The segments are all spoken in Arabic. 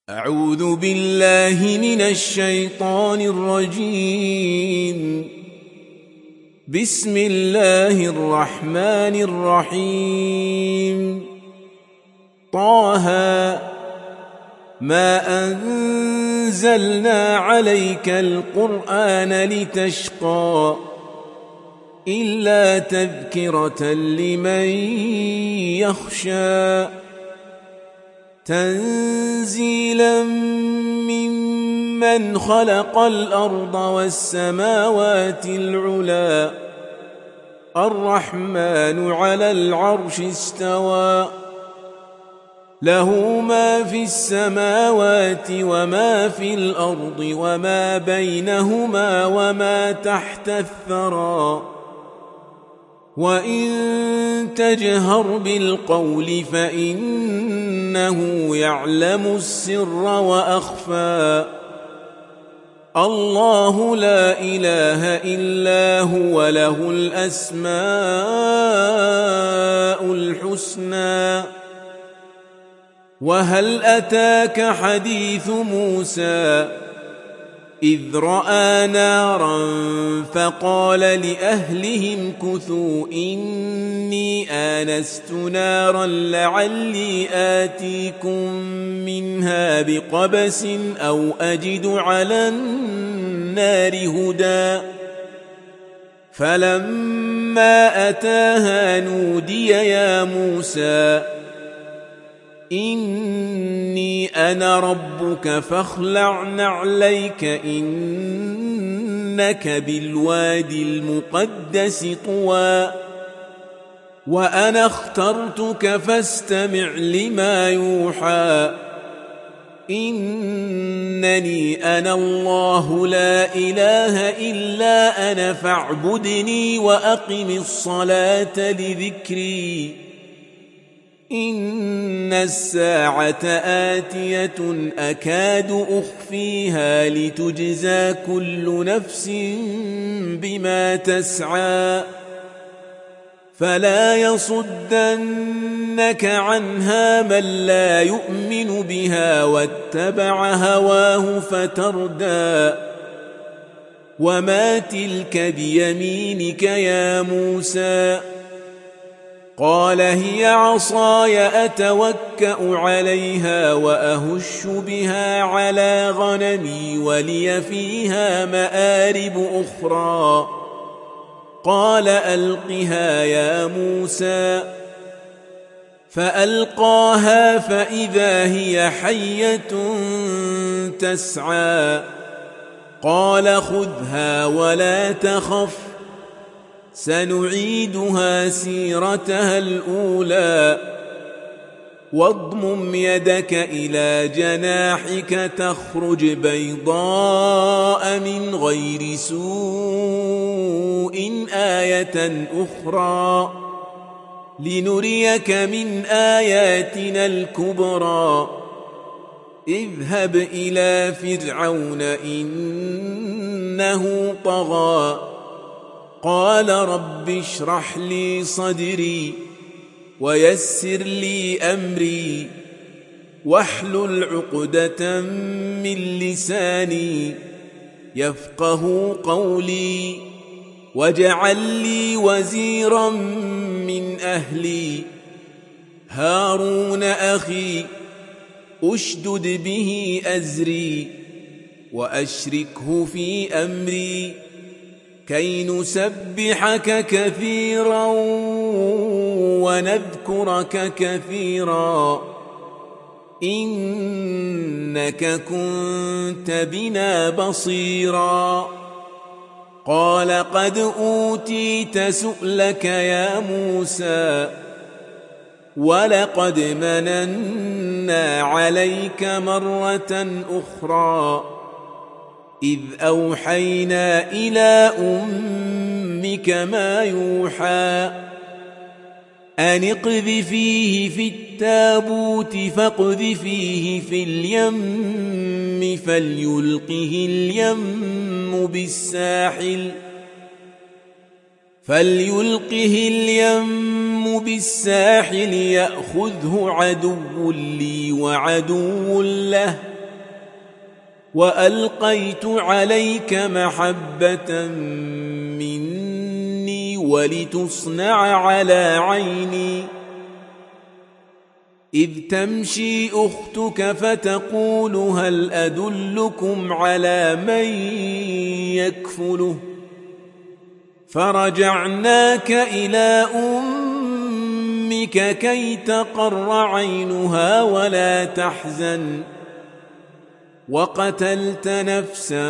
أعوذ بالله من الشيطان الرجيم. بسم الله الرحمن الرحيم. طه ما أنزلنا عليك القرآن لتشقى إلا تذكرة لمن يخشى تنزيلا ممن خلق الأرض والسماوات العلى الرحمن على العرش استوى له ما في السماوات وما في الأرض وما بينهما وما تحت الثرى وإن تجهر بالقول فإنه يعلم السر وأخفى الله لا إله إلا هو له الأسماء الحسنى. وهل أتاك حديث موسى إذ رأى نارا فقال لأهلهم كثوا إني آنست نارا لعلي آتيكم منها بقبس أو أجد على النار هدى فلما أتاها نودي يا موسى إني أنا ربك فاخلع نعليك إنك بالوادي المقدس طوى وأنا اخترتك فاستمع لما يوحى إنني أنا الله لا إله إلا أنا فاعبدني وأقم الصلاة لذكري إن الساعة آتية أكاد أخفيها لتجزى كل نفس بما تسعى فلا يصدنك عنها من لا يؤمن بها واتبع هواه فتردى وما تلك بيمينك يا موسى قال هي عصاي أتوكأ عليها وأهش بها على غنمي ولي فيها مآرب أخرى قال ألقها يا موسى فألقاها فإذا هي حية تسعى قال خذها ولا تخف سنعيدها سيرتها الأولى واضمم يدك إلى جناحك تخرج بيضاء من غير سوء آية أخرى لنريك من آياتنا الكبرى اذهب إلى فرعون إنه طغى قال رب اشرح لي صدري ويسر لي أمري واحلل عقدة من لساني يفقه قولي واجعل لي وزيرا من أهلي هارون أخي أشدد به أزري وأشركه في أمري كي نسبحك كثيرا ونذكرك كثيرا إنك كنت بنا بصيرا قال قد أوتيت سؤلك يا موسى ولقد مننا عليك مرة أخرى إذ أوحينا إلى أمك ما يوحى أن اقذفيه في التابوت فاقذفيه في اليم فليلقه اليم بالساحل يأخذه عدو لي وعدو له وألقيت عليك محبة مني ولتصنع على عيني إذ تمشي أختك فتقول هل أدلكم على من يكفله فرجعناك إلى أمك كي تقر عينها ولا تحزن وقتلت نفسا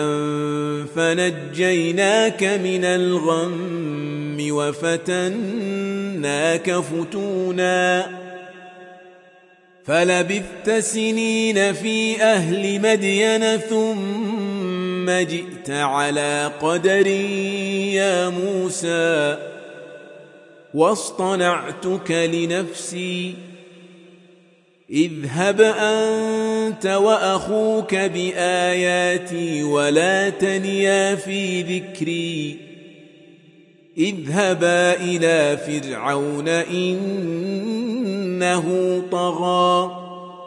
فنجيناك من الغم وفتناك فتونا فلبثت سنين في أهل مدين ثم جئت على قدر يا موسى واصطنعتك لنفسي اذهب أنت وأخوك بآياتي ولا تنيا في ذكري اذهبا إلى فرعون إنه طغى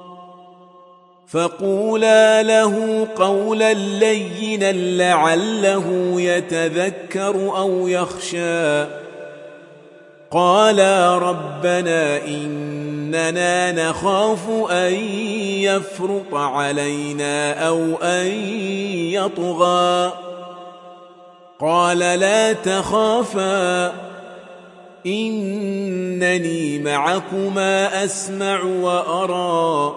فقولا له قولا لينا لعله يتذكر أو يخشى قالا ربنا إننا نخاف أن يفرط علينا أو أن يطغى قال لا تخافا إنني معكما أسمع وأرى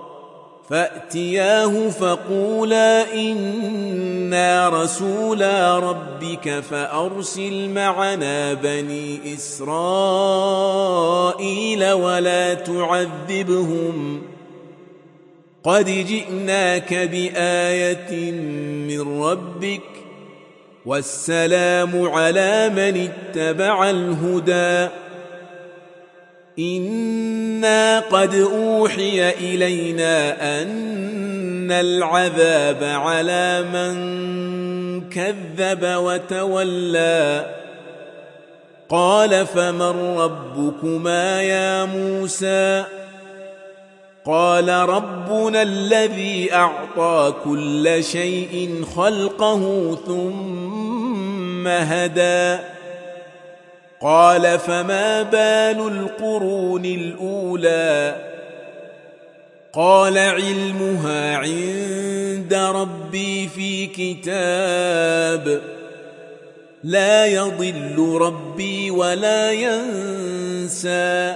فأتياه فقولا إنا رسولا ربك فأرسل معنا بني إسرائيل ولا تعذبهم قد جئناك بآية من ربك والسلام على من اتبع الهدى إنا قد أوحي إلينا أن العذاب على من كذب وتولى قال فمن ربكما يا موسى قال ربنا الذي أعطى كل شيء خلقه ثم هدى قال فما بال القرون الأولى قال علمها عند ربي في كتاب لا يضل ربي ولا ينسى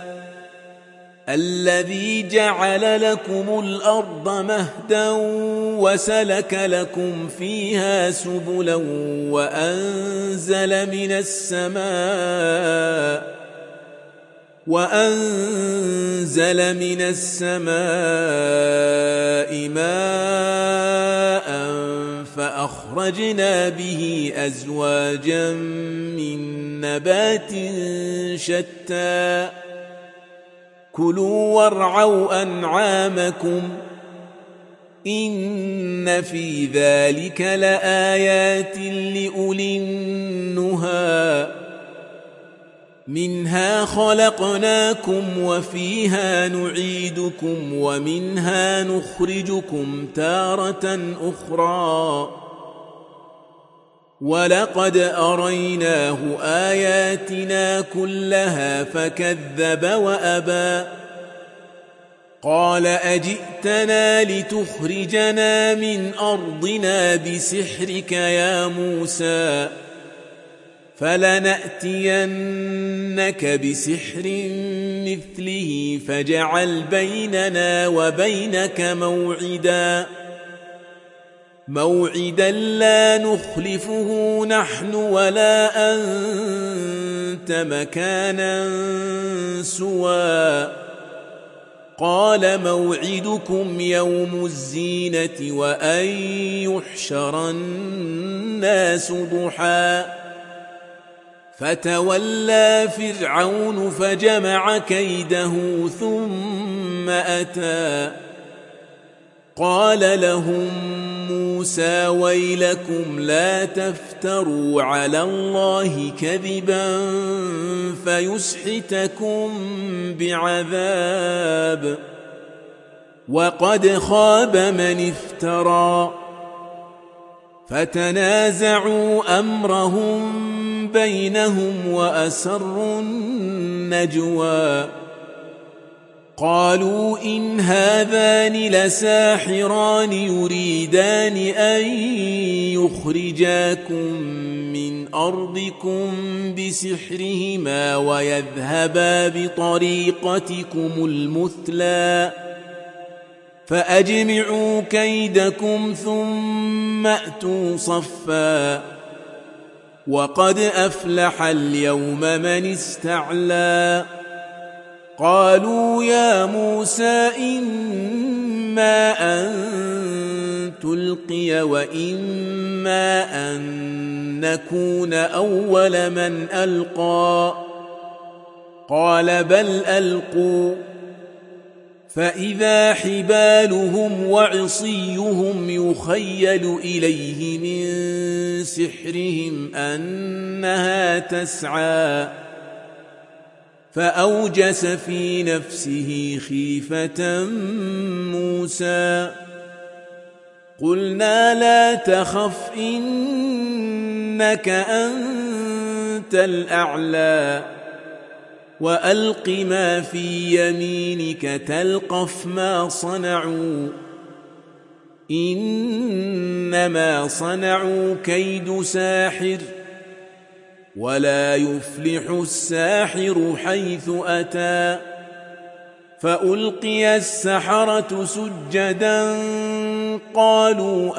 الذي جعل لكم الأرض مهدا وسلك لكم فيها سبلا وأنزل من السماء ماء فأخرجنا به أزواجا من نبات شتى كلوا وارعوا أنعامكم إن في ذلك لآيات لأولي النهى منها خلقناكم وفيها نعيدكم ومنها نخرجكم تارة أخرى ولقد أريناه آياتنا كلها فكذب وأبى قال أجئتنا لتخرجنا من أرضنا بسحرك يا موسى فلنأتينك بسحر مثله فاجعل بيننا وبينك موعدا لا نخلفه نحن ولا أنت مكانا سوى قال موعدكم يوم الزينة وأن يحشر الناس ضحى فتولى فرعون فجمع كيده ثم أتى قال لهم موسى ويلكم لا تفتروا على الله كذبا فيسحتكم بعذاب وقد خاب من افترى فتنازعوا أمرهم بينهم وأسروا النجوى قالوا إن هذان لساحران يريدان أن يخرجاكم من أرضكم بسحرهما ويذهبا بطريقتكم المثلى فأجمعوا كيدكم ثم أتوا صفا وقد أفلح اليوم من استعلى قالوا يا موسى إما أن تلقي وإما أن نكون أول من ألقى قال بل ألقوا فإذا حبالهم وعصيهم يخيل إليه من سحرهم أنها تسعى فأوجس في نفسه خيفة موسى قلنا لا تخف إنك أنت الأعلى وألق ما في يمينك تلقف ما صنعوا إنما صنعوا كيد ساحر ولا يفلح الساحر حيث أتى فألقي السحرة سجدا قالوا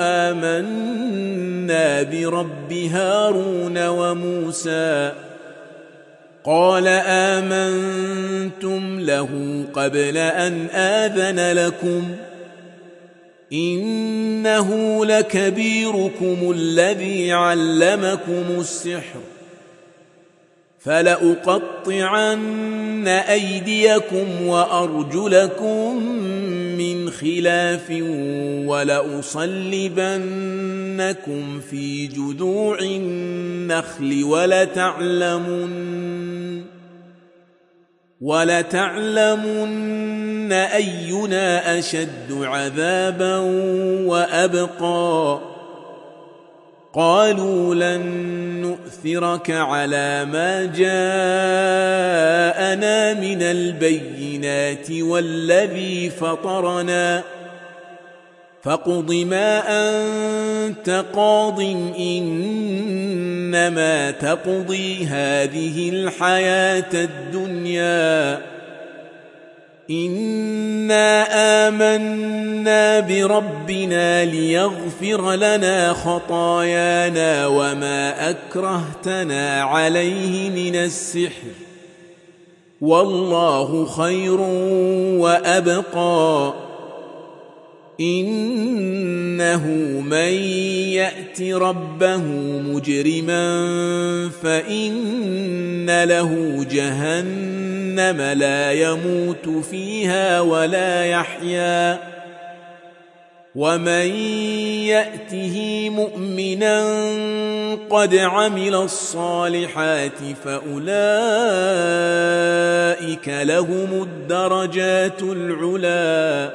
آمنا برب هارون وموسى قال آمنتم له قبل أن آذن لكم إنه لكبيركم الذي علمكم السحر فلأقطعن أيديكم وأرجلكم من خلاف ولأصلبنكم في جذوع النخل ولتعلمن أينا أشد عذابا وأبقى قالوا لن نؤثرك على ما جاءنا من البينات والذي فطرنا فاقض ما أنت قاض إنما تقضي هذه الحياة الدنيا إنا آمنا بربنا ليغفر لنا خطايانا وما أكرهتنا عليه من السحر والله خير وأبقى إنه من يأت ربه مجرما فإن له جهنم لا يموت فيها ولا يحيا ومن يأته مؤمنا قد عمل الصالحات فأولئك لهم الدرجات العلى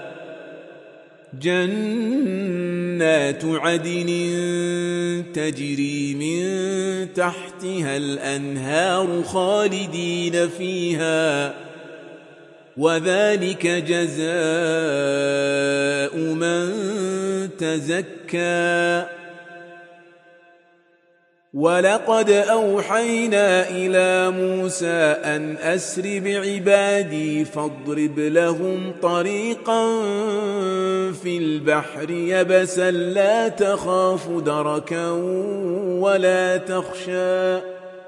جنات عدن تجري من تحتها الأنهار خالدين فيها وذلك جزاء من تزكى ولقد أوحينا إلى موسى أن أسر بعبادي فاضرب لهم طريقا في البحر يبسا لا تخاف دركا ولا تخشى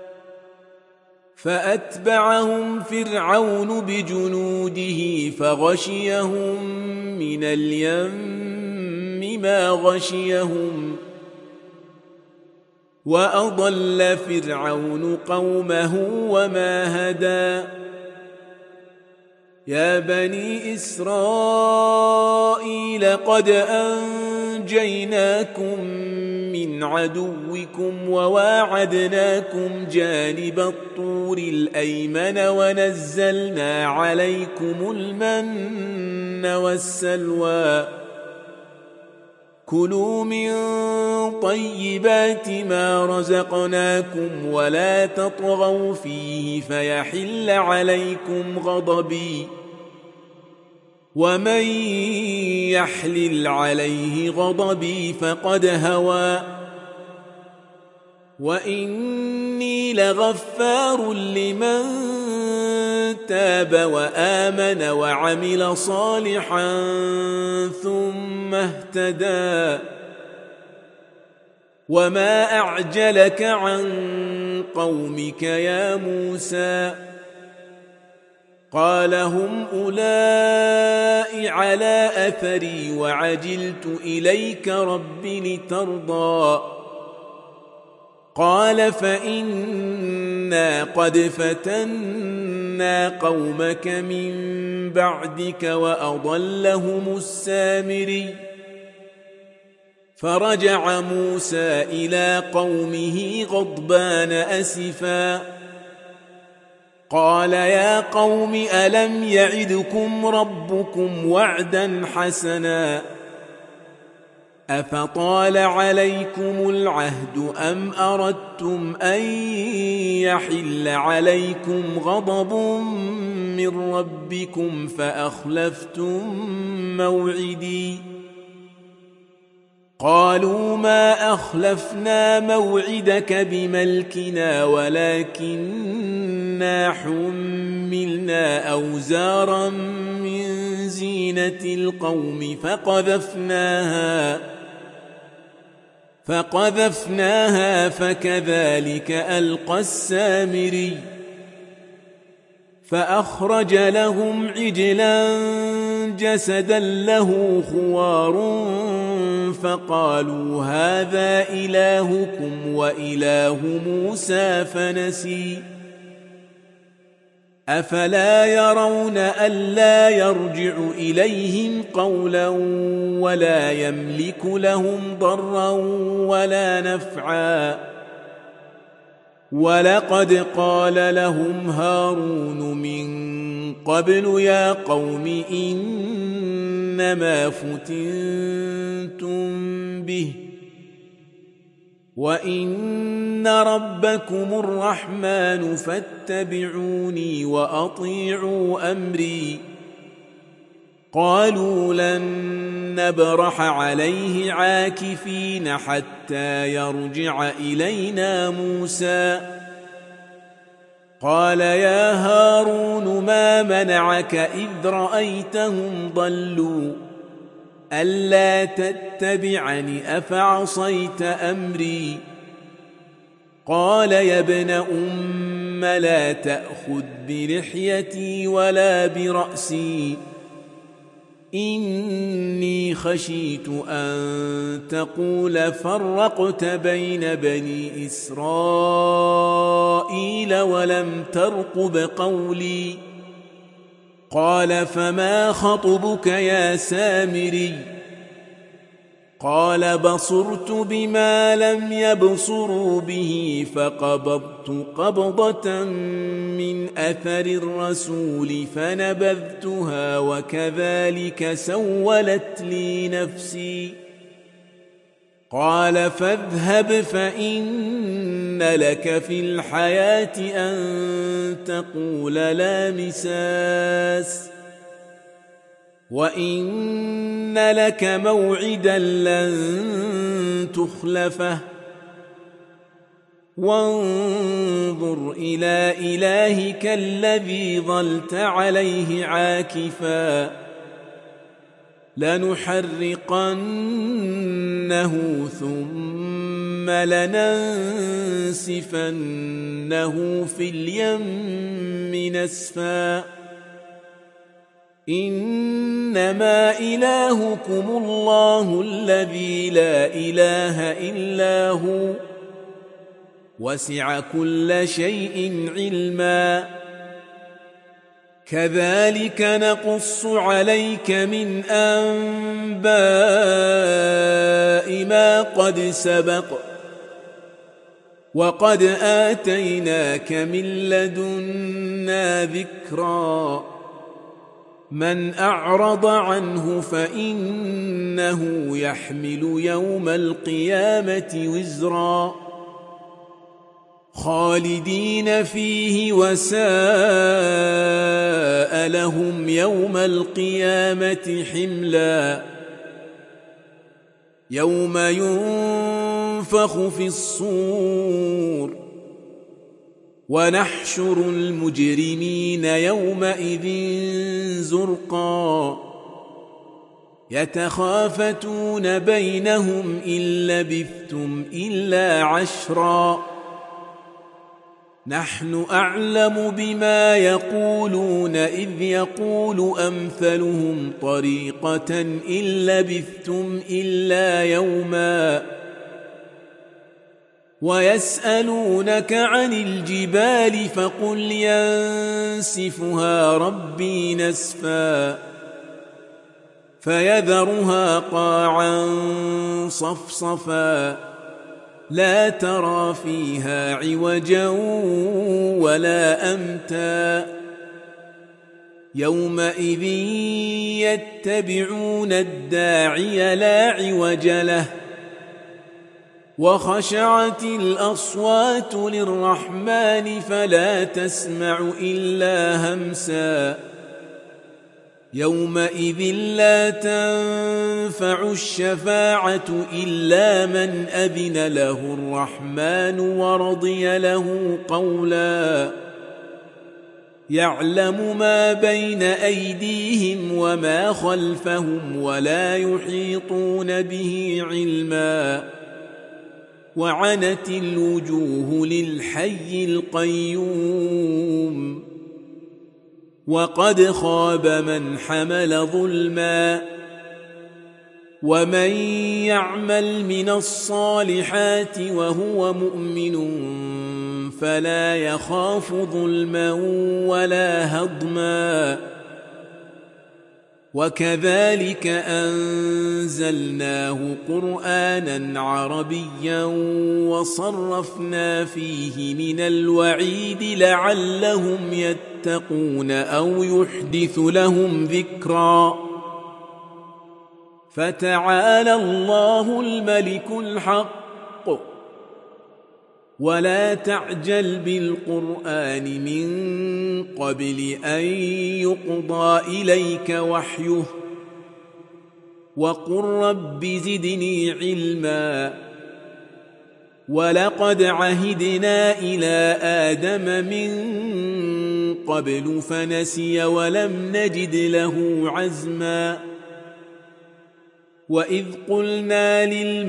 فأتبعهم فرعون بجنوده فغشيهم من اليم ما غشيهم وأضل فرعون قومه وما هدى يا بني إسرائيل قد أنجيناكم من عدوكم وواعدناكم جانب الطور الأيمن ونزلنا عليكم المن والسلوى كلوا من طيبات ما رزقناكم ولا تطغوا فيه فيحل عليكم غضبي ومن يحلل عليه غضبي فقد هوى وإني لغفار لمن تاب وآمن وعمل صالحا ثم اهتدى وما أعجلك عن قومك يا موسى قال هم أولئك على أثري وعجلت إليك رب لترضى قال فإنا قد فتنا قومك من بعدك وأضلهم السامري فرجع موسى إلى قومه غضبان أسفا قال يا قوم ألم يعدكم ربكم وعدا حسنا أفطال عليكم العهد أم أردتم أن يحل عليكم غضب من ربكم فأخلفتم موعدي قالوا ما أخلفنا موعدك بملكنا ولكننا حملنا أوزارا من زينة القوم فقذفناها فكذلك ألقى السامري فأخرج لهم عجلا جسدا له خوار فقالوا هذا إلهكم وإله موسى فنسي أفلا يرون ألا يرجع إليهم قولا ولا يملك لهم ضرا ولا نفعا ولقد قال لهم هارون من قبل يا قوم إنما فتنتم به وإن ربكم الرحمن فاتبعوني وأطيعوا أمري قالوا لن نبرح عليه عاكفين حتى يرجع إلينا موسى قال يا هارون ما منعك إذ رأيتهم ضلوا ألا تتبعني أفعصيت أمري قال يا ابن أم لا تأخذ بلحيتي ولا برأسي إني خشيت أن تقول فرقت بين بني إسرائيل ولم ترقب قولي قال فما خطبك يا سامري قال بصرت بما لم يبصروا به فقبضت قبضة من أثر الرسول فنبذتها وكذلك سولت لي نفسي قال فاذهب فإن لك في الحياة أن تقول لا مساس وإن لك موعدا لن تخلفه وانظر إلى إلهك الذي ظلت عليه عاكفا لنحرقنه ثم لننسفنه في اليم نسفا إنما إلهكم الله الذي لا إله إلا هو وسع كل شيء علما كذلك نقص عليك من أنباء ما قد سبق وقد آتيناك من لدنا ذكرا من أعرض عنه فإنه يحمل يوم القيامة وزرا خالدين فيه وساء لهم يوم القيامة حملا يوم ينفخ في الصور ونحشر المجرمين يومئذ زرقا يتخافتون بينهم إن لبثتم إلا عشرا نحن أعلم بما يقولون إذ يقول أمثلهم طريقة إن لبثتم إلا يوما ويسألونك عن الجبال فقل ينسفها ربي نسفا فيذرها قاعا صفصفا لا ترى فيها عوجا ولا أمتا يومئذ يتبعون الداعي لا عوج له وخشعت الأصوات للرحمن فلا تسمع إلا همسا يومئذ لا تنفع الشفاعة إلا من أذن له الرحمن ورضي له قولا يعلم ما بين أيديهم وما خلفهم ولا يحيطون به علما وعنت الوجوه للحي القيوم وقد خاب من حمل ظلما ومن يعمل من الصالحات وهو مؤمن فلا يخاف ظلما ولا هضما وكذلك أنزلناه قرآنا عربيا وصرفنا فيه من الوعيد لعلهم يتقون أو يحدث لهم ذكرا فتعالى الله الملك الحق ولا تعجل بالقرآن من قبل أن يقضى إليك وحيه وقل رب زدني علما ولقد عهدنا إلى آدم من قبل فنسي ولم نجد له عزما وإذ قلنا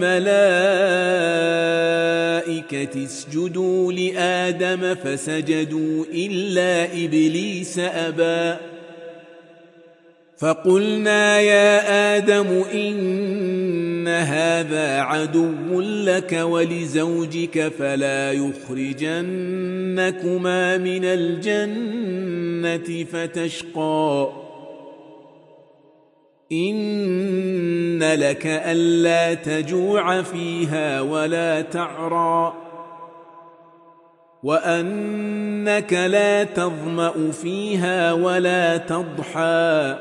للملائكة اسجدوا لآدم فسجدوا إلا إبليس أبى فقلنا يا آدم إن هذا عدو لك ولزوجك فلا يخرجنكما من الجنة فتشقى إن لك ألا تجوع فيها ولا تعرى وأنك لا تظمأ فيها ولا تضحى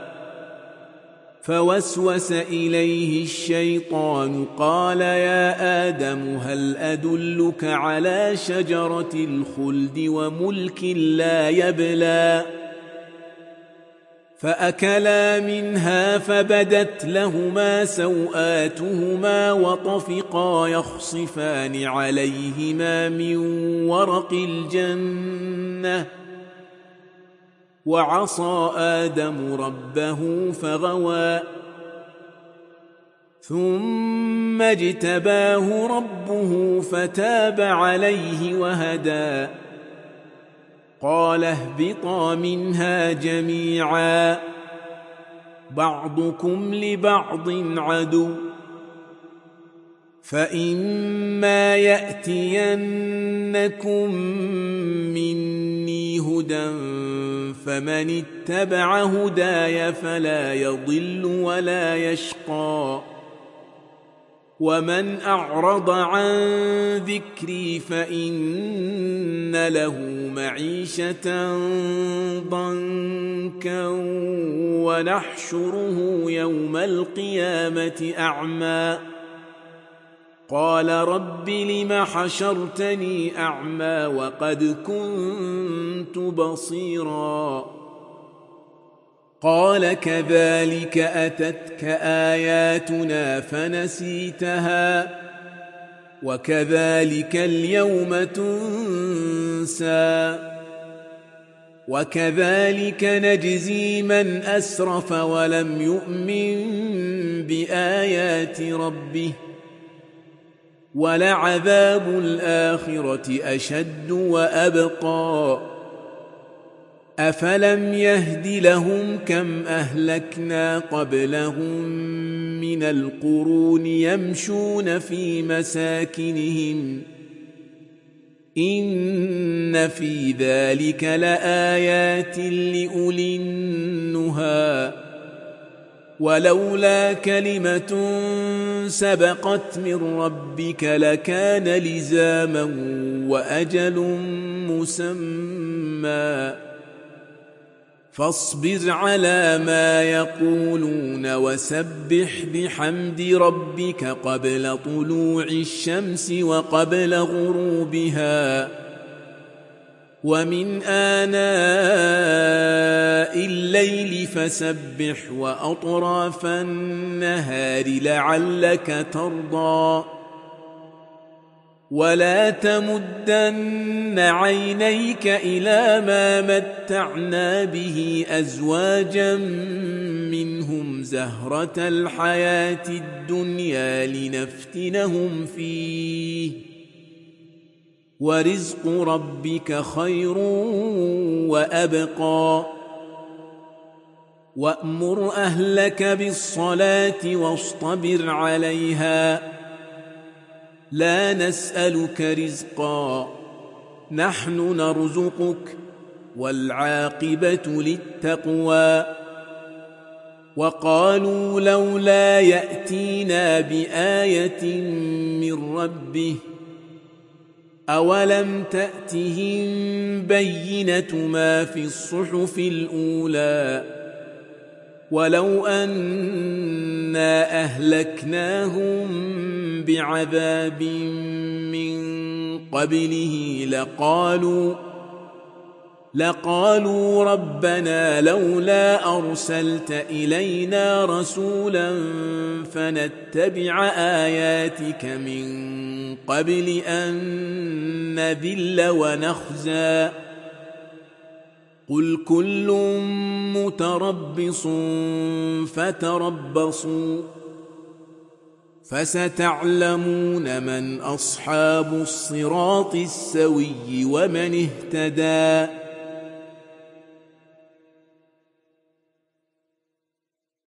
فوسوس إليه الشيطان قال يا آدم هل أدلك على شجرة الخلد وملك لا يبلى فأكلا منها فبدت لهما سوآتهما وطفقا يخصفان عليهما من ورق الجنة وعصى آدم ربه فغوى ثم اجتباه ربه فتاب عليه وهدى قال اهبطا منها جميعا بعضكم لبعض عدو فإما يأتينكم مني هدى فمن اتبع هداي فلا يضل ولا يشقى ومن أعرض عن ذكري فإن له معيشة ضنكا ونحشره يوم القيامة أعمى قال رب لم حشرتني أعمى وقد كنت بصيرا قال كذلك أتتك آياتنا فنسيتها وكذلك اليوم تنسى وكذلك نجزي من أسرف ولم يؤمن بآيات ربه ولعذاب الآخرة أشد وأبقى أفلم يهد لهم كم أهلكنا قبلهم من القرون يمشون في مساكنهم إن في ذلك لآيات لأولي النهى ولولا كلمة سبقت من ربك لكان لزاما وأجل مسمى فاصبر على ما يقولون وسبح بحمد ربك قبل طلوع الشمس وقبل غروبها ومن آناء الليل فسبح وأطراف النهار لعلك ترضى ولا تمدن عينيك إلى ما متعنا به أزواجا منهم زهرة الحياة الدنيا لنفتنهم فيه ورزق ربك خير وأبقى وأمر أهلك بالصلاة واصطبر عليها لا نسألك رزقا نحن نرزقك والعاقبة للتقوى وقالوا لولا يأتينا بآية من ربه أولم تأتهم بينة ما في الصحف الأولى ولو أنا أهلكناهم بعذاب من قبله لقالوا ربنا لولا أرسلت إلينا رسولا فنتبع آياتك من قبل أن نذل ونخزى قل كل متربص فتربصوا فستعلمون من أصحاب الصراط السوي ومن اهتدى